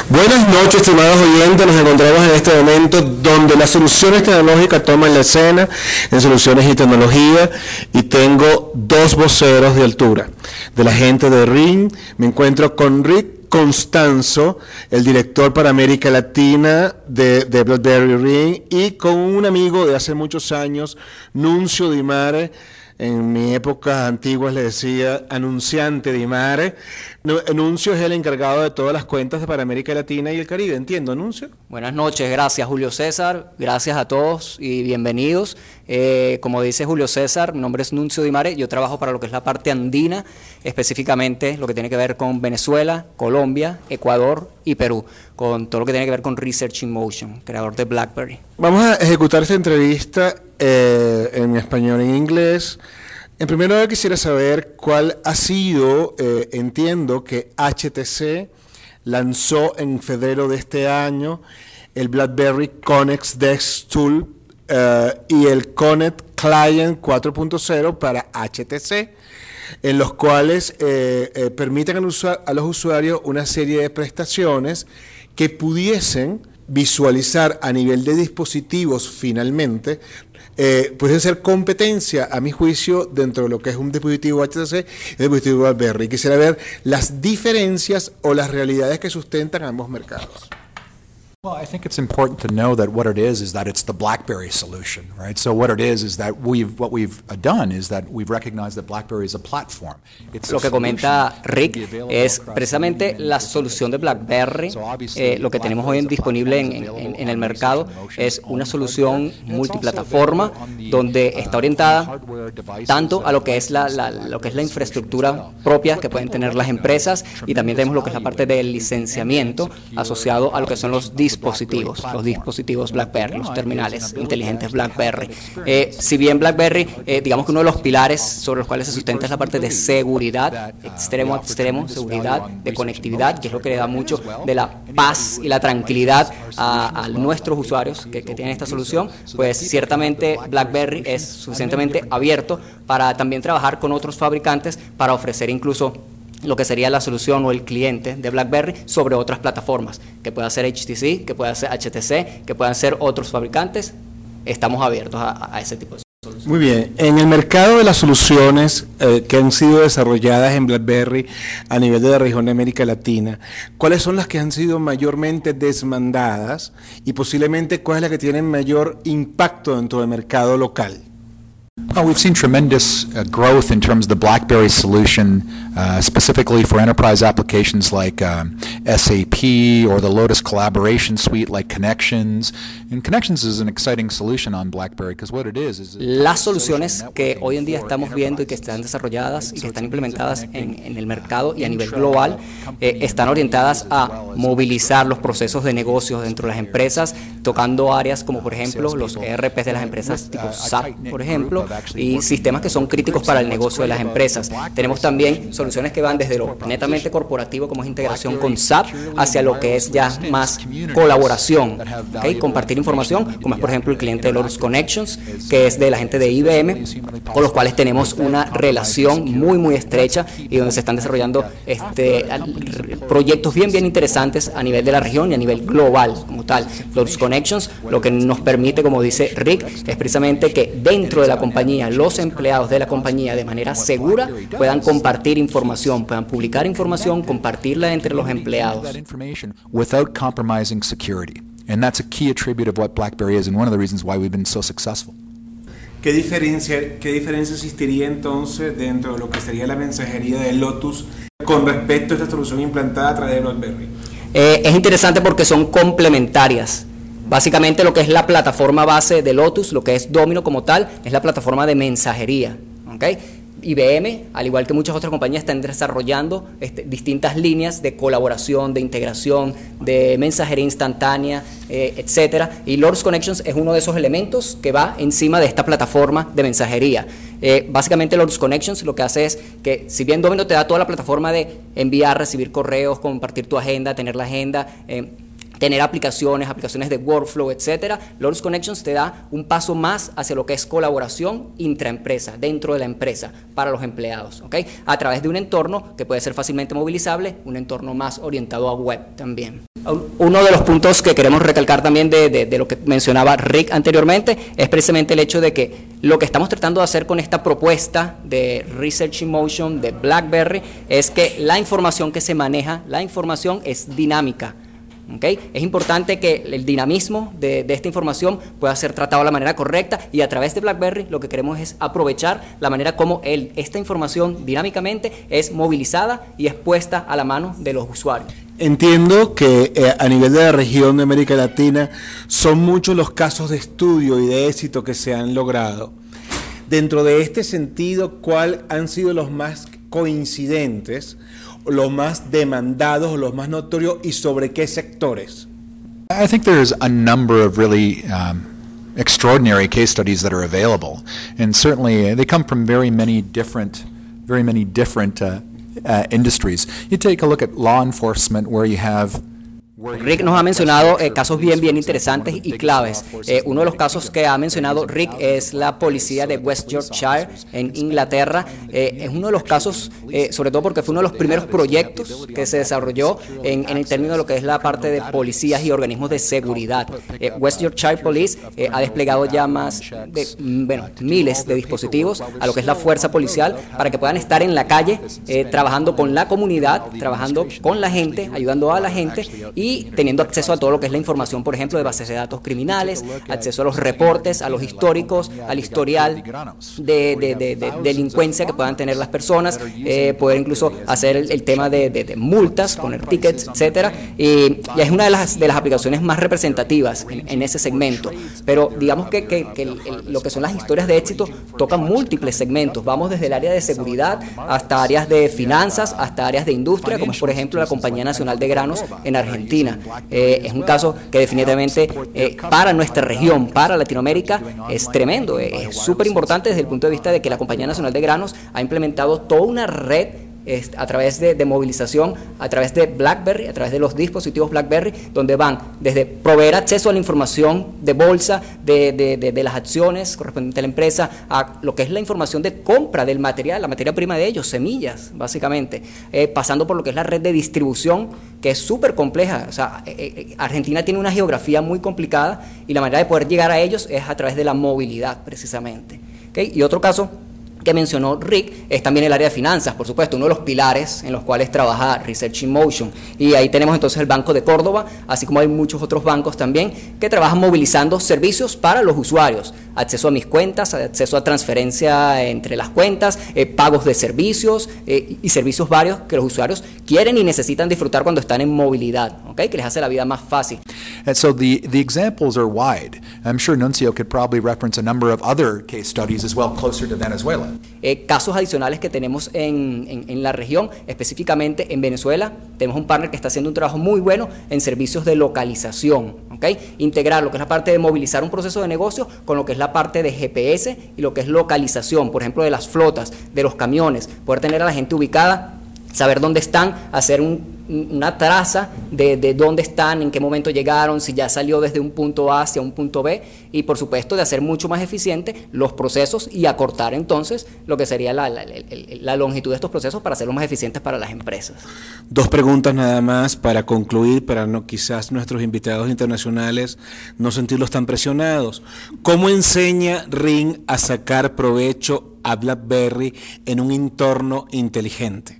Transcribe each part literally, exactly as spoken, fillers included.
Buenas noches, estimados oyentes. Nos encontramos en este momento donde las soluciones tecnológicas toman la escena en soluciones y tecnología, y tengo dos voceros de altura. De la gente de Ring, me encuentro con Rick Constanzo, el director para América Latina de, de BlackBerry Ring, y con un amigo de hace muchos años, Nuncio Di Mare. En mi época antigua le decía anunciante Di Mare. Nuncio es el encargado de todas las cuentas para América Latina y el Caribe, entiendo, Nuncio. Buenas noches, gracias Julio César, gracias a todos y bienvenidos. Eh, como dice Julio César, mi nombre es Nuncio Di Mare, yo trabajo para lo que es la parte andina, específicamente lo que tiene que ver con Venezuela, Colombia, Ecuador y Perú, con todo lo que tiene que ver con Research in Motion, creador de BlackBerry. Vamos a ejecutar esta entrevista eh, en español y en inglés. En primer lugar, quisiera saber cuál ha sido, eh, entiendo que H T C lanzó en febrero de este año el BlackBerry Connect Desk Tool eh, y el Connect Client cuatro punto cero para H T C, en los cuales eh, eh, permiten al usuario, a los usuarios una serie de prestaciones que pudiesen visualizar a nivel de dispositivos finalmente. Eh, pueden ser competencia, a mi juicio, dentro de lo que es un dispositivo H T C y un dispositivo BlackBerry. Quisiera ver las diferencias o las realidades que sustentan ambos mercados. Well, I think it's important to know that what it is is that it's the BlackBerry solution, right? So what it is is that we've what we've done is that we've recognized that BlackBerry is a platform. It's lo que comenta Rick es precisamente la solución de BlackBerry. Eh, lo que tenemos hoy disponible en, en, en el mercado es una solución multiplataforma donde está orientada tanto a lo que es la, la lo que es la infraestructura propia que pueden tener las empresas, y también tenemos lo que es la parte del licenciamiento asociado a lo que son los dispositivos dispositivos, los dispositivos BlackBerry, los terminales inteligentes BlackBerry. Eh, si bien BlackBerry, eh, digamos que uno de los pilares sobre los cuales se sustenta es la parte de seguridad, extremo a extremo, seguridad, de conectividad, que es lo que le da mucho de la paz y la tranquilidad a, a nuestros usuarios que, que tienen esta solución, pues ciertamente BlackBerry es suficientemente abierto para también trabajar con otros fabricantes para ofrecer incluso lo que sería la solución o el cliente de BlackBerry sobre otras plataformas, que pueda ser H T C, que pueda ser H T C, que puedan ser otros fabricantes. Estamos abiertos a, a ese tipo de soluciones. Muy bien. En el mercado de las soluciones eh, que han sido desarrolladas en BlackBerry a nivel de la región de América Latina, ¿cuáles son las que han sido mayormente demandadas y posiblemente cuál es la que tiene mayor impacto dentro del mercado local? Well, we've seen tremendous uh, growth in terms of the BlackBerry solution, uh, specifically for enterprise applications like um, S A P or the Lotus Collaboration Suite like Connections. And Connections is an exciting solution on BlackBerry because what it is is las soluciones que hoy en día estamos viendo y que están desarrolladas y que están implementadas en, en el mercado y a nivel global eh, están orientadas a movilizar los procesos de negocios dentro de las empresas, tocando áreas como por ejemplo los E R Ps de las empresas tipo S A P, por ejemplo, y sistemas que son críticos para el negocio de las empresas. Tenemos también soluciones que van desde lo netamente corporativo, como es integración con S A P, hacia lo que es ya más colaboración, ¿okay? Compartir información, como es por ejemplo el cliente de Lotus Connections, que es de la gente de I B M, con los cuales tenemos una relación muy muy estrecha y donde se están desarrollando este, proyectos bien bien interesantes a nivel de la región y a nivel global como tal. Lotus Connections lo que nos permite, como dice Rick, es precisamente que dentro de la compañía, los empleados de la compañía de manera segura puedan compartir información, puedan publicar información, compartirla entre los empleados. Without compromising security. And that's a key attribute of what BlackBerry is and one of the reasons why we've been so successful. ¿Qué diferencia, qué diferencia existiría entonces dentro de lo que sería la mensajería de Lotus con respecto a esta solución implantada a través de BlackBerry? Eh, es interesante porque son complementarias. Básicamente lo que es la plataforma base de Lotus, lo que es Domino como tal, es la plataforma de mensajería, ¿okay? I B M, al igual que muchas otras compañías, están desarrollando este, distintas líneas de colaboración, de integración, de mensajería instantánea, eh, etcétera. Y Lotus Connections es uno de esos elementos que va encima de esta plataforma de mensajería. Eh, básicamente Lotus Connections lo que hace es que, si bien Domino te da toda la plataforma de enviar, recibir correos, compartir tu agenda, tener la agenda, eh, tener aplicaciones, aplicaciones de workflow, etcétera. Lotus Connections te da un paso más hacia lo que es colaboración intraempresa, dentro de la empresa, para los empleados, ¿ok? A través de un entorno que puede ser fácilmente movilizable, un entorno más orientado a web también. Uno de los puntos que queremos recalcar también de, de, de lo que mencionaba Rick anteriormente es precisamente el hecho de que lo que estamos tratando de hacer con esta propuesta de Research in Motion de BlackBerry es que la información que se maneja, la información es dinámica. ¿Okay? Es importante que el dinamismo de, de esta información pueda ser tratado de la manera correcta, y a través de BlackBerry lo que queremos es aprovechar la manera como el, esta información dinámicamente es movilizada y es puesta a la mano de los usuarios. Entiendo que eh, a nivel de la región de América Latina son muchos los casos de estudio y de éxito que se han logrado. Dentro de este sentido, ¿cuáles han sido los más coincidentes, los más demandados o los más notorios, y sobre qué sectores? I think there's a number of really um, extraordinary case studies that are available, and certainly uh, they come from very many different, very many different uh, uh, industries. You take a look at law enforcement, where you have Rick nos ha mencionado eh, casos bien, bien interesantes y claves. Eh, uno de los casos que ha mencionado Rick es la policía de West Yorkshire en Inglaterra. Eh, es uno de los casos, eh, sobre todo porque fue uno de los primeros proyectos que se desarrolló en, en el término de lo que es la parte de policías y organismos de seguridad. Eh, West Yorkshire Police eh, ha desplegado ya más de bueno, miles de dispositivos a lo que es la fuerza policial para que puedan estar en la calle eh, trabajando con la comunidad, trabajando con la gente, ayudando a la gente y y teniendo acceso a todo lo que es la información, por ejemplo, de bases de datos criminales, acceso a los reportes, a los históricos, al historial de, de, de, de delincuencia que puedan tener las personas, eh, poder incluso hacer el, el tema de, de, de multas, poner tickets, etcétera. Y, y es una de las, de las aplicaciones más representativas en, en ese segmento. Pero digamos que, que, que el, el, lo que son las historias de éxito tocan múltiples segmentos. Vamos desde el área de seguridad hasta áreas de finanzas, hasta áreas de industria, como es por ejemplo la Compañía Nacional de Granos en Argentina. Eh, es un caso que definitivamente eh, para nuestra región, para Latinoamérica, es tremendo. Es súper importante desde el punto de vista de que la Compañía Nacional de Granos ha implementado toda una red a través de, de movilización, a través de BlackBerry, a través de los dispositivos BlackBerry, donde van desde proveer acceso a la información de bolsa, de, de, de, de las acciones correspondientes a la empresa, a lo que es la información de compra del material, la materia prima de ellos, semillas, básicamente, eh, pasando por lo que es la red de distribución, que es súper compleja. O sea, eh, eh, Argentina tiene una geografía muy complicada y la manera de poder llegar a ellos es a través de la movilidad, precisamente. ¿Okay? Y otro caso que mencionó Rick es también el área de finanzas, por supuesto, uno de los pilares en los cuales trabaja Research in Motion. Y ahí tenemos entonces el Banco de Córdoba, así como hay muchos otros bancos también que trabajan movilizando servicios para los usuarios, acceso a mis cuentas, acceso a transferencia entre las cuentas, eh, pagos de servicios eh, y servicios varios que los usuarios quieren y necesitan disfrutar cuando están en movilidad, ¿okay? Que les hace la vida más fácil. And so the, the examples are wide. I'm sure Nuncio could probably reference a number of other case studies as well closer to Venezuela. Eh, casos adicionales que tenemos en, en, en la región, específicamente en Venezuela, tenemos un partner que está haciendo un trabajo muy bueno en servicios de localización, ¿okay? Integrar lo que es la parte de movilizar un proceso de negocio con lo que es la parte de G P S y lo que es localización, por ejemplo, de las flotas, de los camiones, poder tener a la gente ubicada, saber dónde están, hacer un una traza de, de dónde están, en qué momento llegaron, si ya salió desde un punto A hacia un punto B, y por supuesto de hacer mucho más eficiente los procesos y acortar entonces lo que sería la, la, la, la longitud de estos procesos para hacerlos más eficientes para las empresas. Dos preguntas nada más para concluir, para no quizás nuestros invitados internacionales no sentirlos tan presionados. ¿Cómo enseña Ring a sacar provecho a BlackBerry en un entorno inteligente?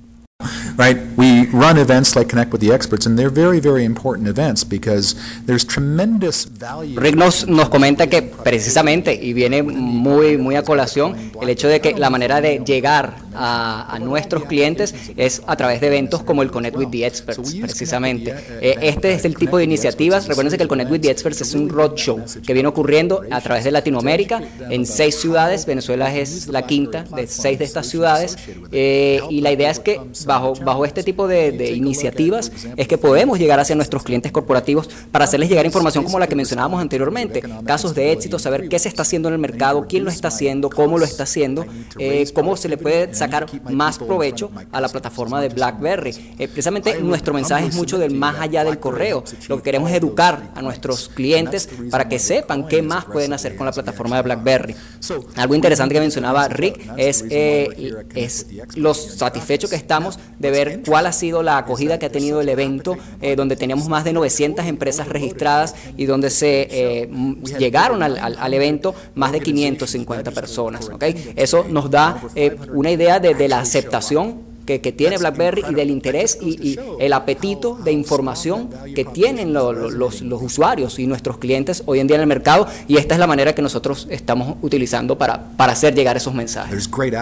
Right, we run events like Connect with the Experts, and they're very, very important events because there's tremendous value. Rick nos, nos comenta que precisamente, y viene muy, muy a colación, el hecho de que la manera de llegar a, a nuestros clientes es a través de eventos como el Connect with the Experts, precisamente. Eh, este es el tipo de iniciativas. Recuerden que el Connect with the Experts es un roadshow que viene ocurriendo a través de Latinoamérica en seis ciudades. Venezuela es la quinta de seis de estas ciudades, eh, y la idea es que bajo bajo este tipo de, de iniciativas es que podemos llegar hacia nuestros clientes corporativos para hacerles llegar información como la que mencionábamos anteriormente, casos de éxito, saber qué se está haciendo en el mercado, quién lo está haciendo, cómo lo está haciendo, eh, cómo se le puede sacar más provecho a la plataforma de BlackBerry. Eh, precisamente nuestro mensaje es mucho del más allá del correo. Lo que queremos es educar a nuestros clientes para que sepan qué más pueden hacer con la plataforma de BlackBerry. Algo interesante que mencionaba Rick es, eh, es lo satisfecho que estamos de ver cuál ha sido la acogida que ha tenido el evento, eh, donde teníamos más de novecientas empresas registradas y donde se eh, llegaron al, al, al evento más de quinientas cincuenta personas. ¿Okay? Eso nos da eh, una idea de, de la aceptación Que, que tiene BlackBerry y del interés y, y el apetito de información que tienen lo, lo, los, los usuarios y nuestros clientes hoy en día en el mercado, y esta es la manera que nosotros estamos utilizando para, para hacer llegar esos mensajes.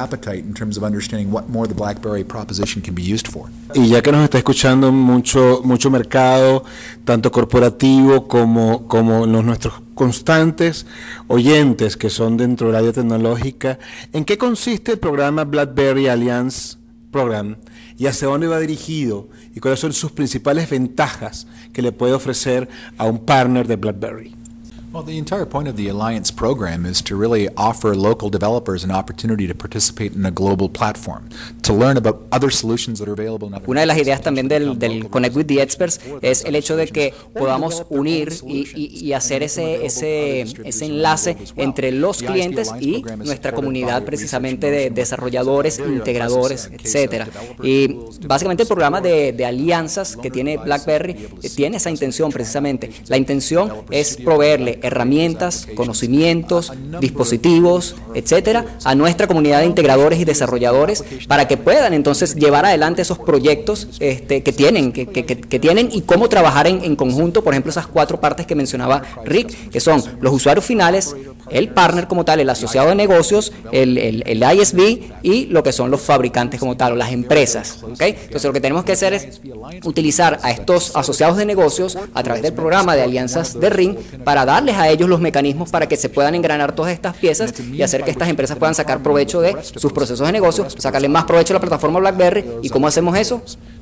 Y ya que nos está escuchando mucho, mucho mercado, tanto corporativo como, como los, nuestros constantes oyentes que son dentro del área tecnológica, ¿en qué consiste el programa BlackBerry Alliance Program y hacia dónde va dirigido y cuáles son sus principales ventajas que le puede ofrecer a un partner de BlackBerry? Well, the entire point of the Alliance program is to really offer local developers an opportunity to participate in a global platform, to learn about other solutions that are available in other. Una de las ideas también del, del Connect with the Experts es el hecho de que podamos unir y, y, y hacer ese, ese, ese enlace entre los clientes y nuestra comunidad precisamente de desarrolladores, integradores, etcétera. Y básicamente el programa de, de alianzas que tiene BlackBerry eh, tiene esa intención precisamente. La intención es proveerle herramientas, conocimientos, dispositivos, etcétera, a nuestra comunidad de integradores y desarrolladores para que puedan entonces llevar adelante esos proyectos este, que tienen, que, que, que tienen y cómo trabajar en, en conjunto, por ejemplo, esas cuatro partes que mencionaba Rick, que son los usuarios finales, el partner como tal, el asociado de negocios, el, el, el I S V y lo que son los fabricantes como tal, o las empresas. ¿Okay? Entonces lo que tenemos que hacer es utilizar a estos asociados de negocios a través del programa de alianzas de Ring para darles a ellos los mecanismos para que se puedan engranar todas estas piezas y hacer que estas empresas puedan sacar provecho de sus procesos de negocio, sacarle más provecho a la plataforma BlackBerry. ¿Y cómo hacemos eso?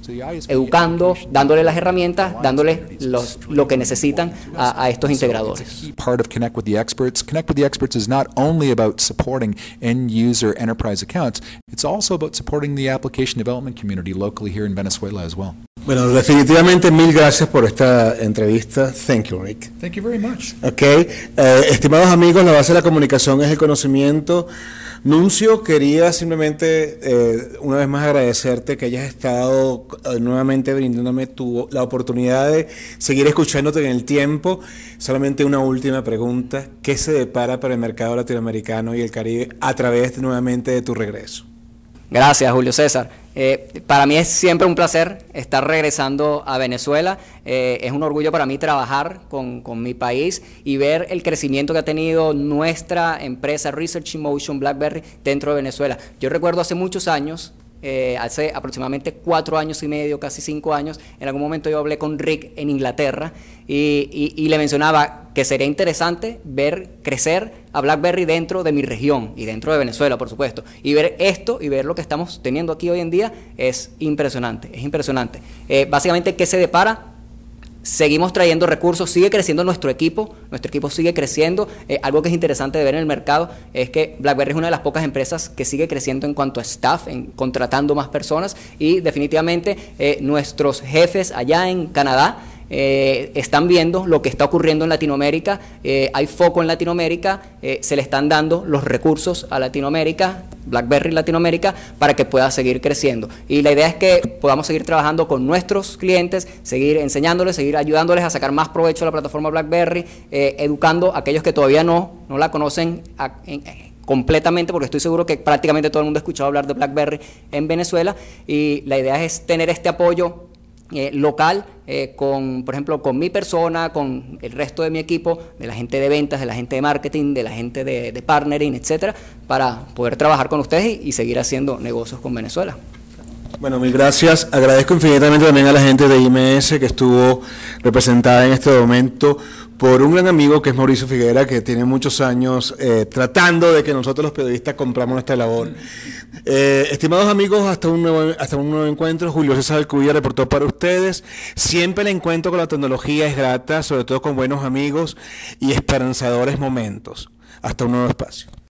Educando, dándole las herramientas, dándole los, lo que necesitan a, a estos integradores. Part of Connect with the Experts. Connect with the Experts is not only about supporting end user enterprise accounts, it's also about supporting the application development community locally here in Venezuela as well. Bueno, definitivamente mil gracias por esta entrevista. Thank you, Rick. Thank you very much. Okay. Eh, estimados amigos, la base de la comunicación es el conocimiento. Nuncio, quería simplemente eh, una vez más agradecerte que hayas estado eh, nuevamente brindándome tu, la oportunidad de seguir escuchándote en el tiempo. Solamente una última pregunta: ¿qué se depara para el mercado latinoamericano y el Caribe a través de, nuevamente de tu regreso? Gracias, Julio César. Eh, para mí es siempre un placer estar regresando a Venezuela. Eh, es un orgullo para mí trabajar con, con mi país y ver el crecimiento que ha tenido nuestra empresa Research in Motion BlackBerry dentro de Venezuela. Yo recuerdo hace muchos años, eh, hace aproximadamente cuatro años y medio, casi cinco años, en algún momento yo hablé con Rick en Inglaterra y, y, y le mencionaba que sería interesante ver crecer a BlackBerry dentro de mi región y dentro de Venezuela, por supuesto. Y ver esto y ver lo que estamos teniendo aquí hoy en día es impresionante, es impresionante. Eh, básicamente, ¿qué se depara? Seguimos trayendo recursos, sigue creciendo nuestro equipo, nuestro equipo sigue creciendo. Eh, algo que es interesante de ver en el mercado es que BlackBerry es una de las pocas empresas que sigue creciendo en cuanto a staff, en contratando más personas, y definitivamente eh, nuestros jefes allá en Canadá Eh, están viendo lo que está ocurriendo en Latinoamérica. Eh, hay foco en Latinoamérica, eh, se le están dando los recursos a Latinoamérica, BlackBerry Latinoamérica, para que pueda seguir creciendo. Y la idea es que podamos seguir trabajando con nuestros clientes, seguir enseñándoles, seguir ayudándoles a sacar más provecho de la plataforma BlackBerry, eh, educando a aquellos que todavía no, no la conocen a, en, completamente, porque estoy seguro que prácticamente todo el mundo ha escuchado hablar de BlackBerry en Venezuela, y la idea es tener este apoyo Eh, local, eh, con, por ejemplo, con mi persona, con el resto de mi equipo, de la gente de ventas, de la gente de marketing, de la gente de, de partnering, etcétera, para poder trabajar con ustedes y, y seguir haciendo negocios con Venezuela. Bueno, mil gracias. Agradezco infinitamente también a la gente de I M S que estuvo representada en este momento por un gran amigo que es Mauricio Figuera, que tiene muchos años eh, tratando de que nosotros los periodistas compramos nuestra labor. Eh, estimados amigos, hasta un nuevo hasta un nuevo encuentro. Julio César Alcubilla reportó para ustedes. Siempre el encuentro con la tecnología es grata, sobre todo con buenos amigos y esperanzadores momentos. Hasta un nuevo espacio.